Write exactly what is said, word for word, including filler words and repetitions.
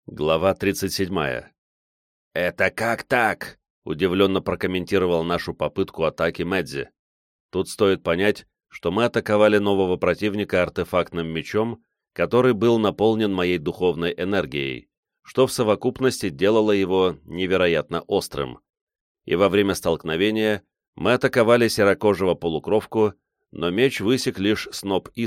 Глава тридцать седьмая. «Это как так?» — удивленно прокомментировал нашу попытку атаки Мэдзи. Тут стоит понять, что мы атаковали нового противника артефактным мечом, который был наполнен моей духовной энергией, что в совокупности делало его невероятно острым. И во время столкновения мы атаковали серокожего полукровку, но меч высек лишь сноп искр,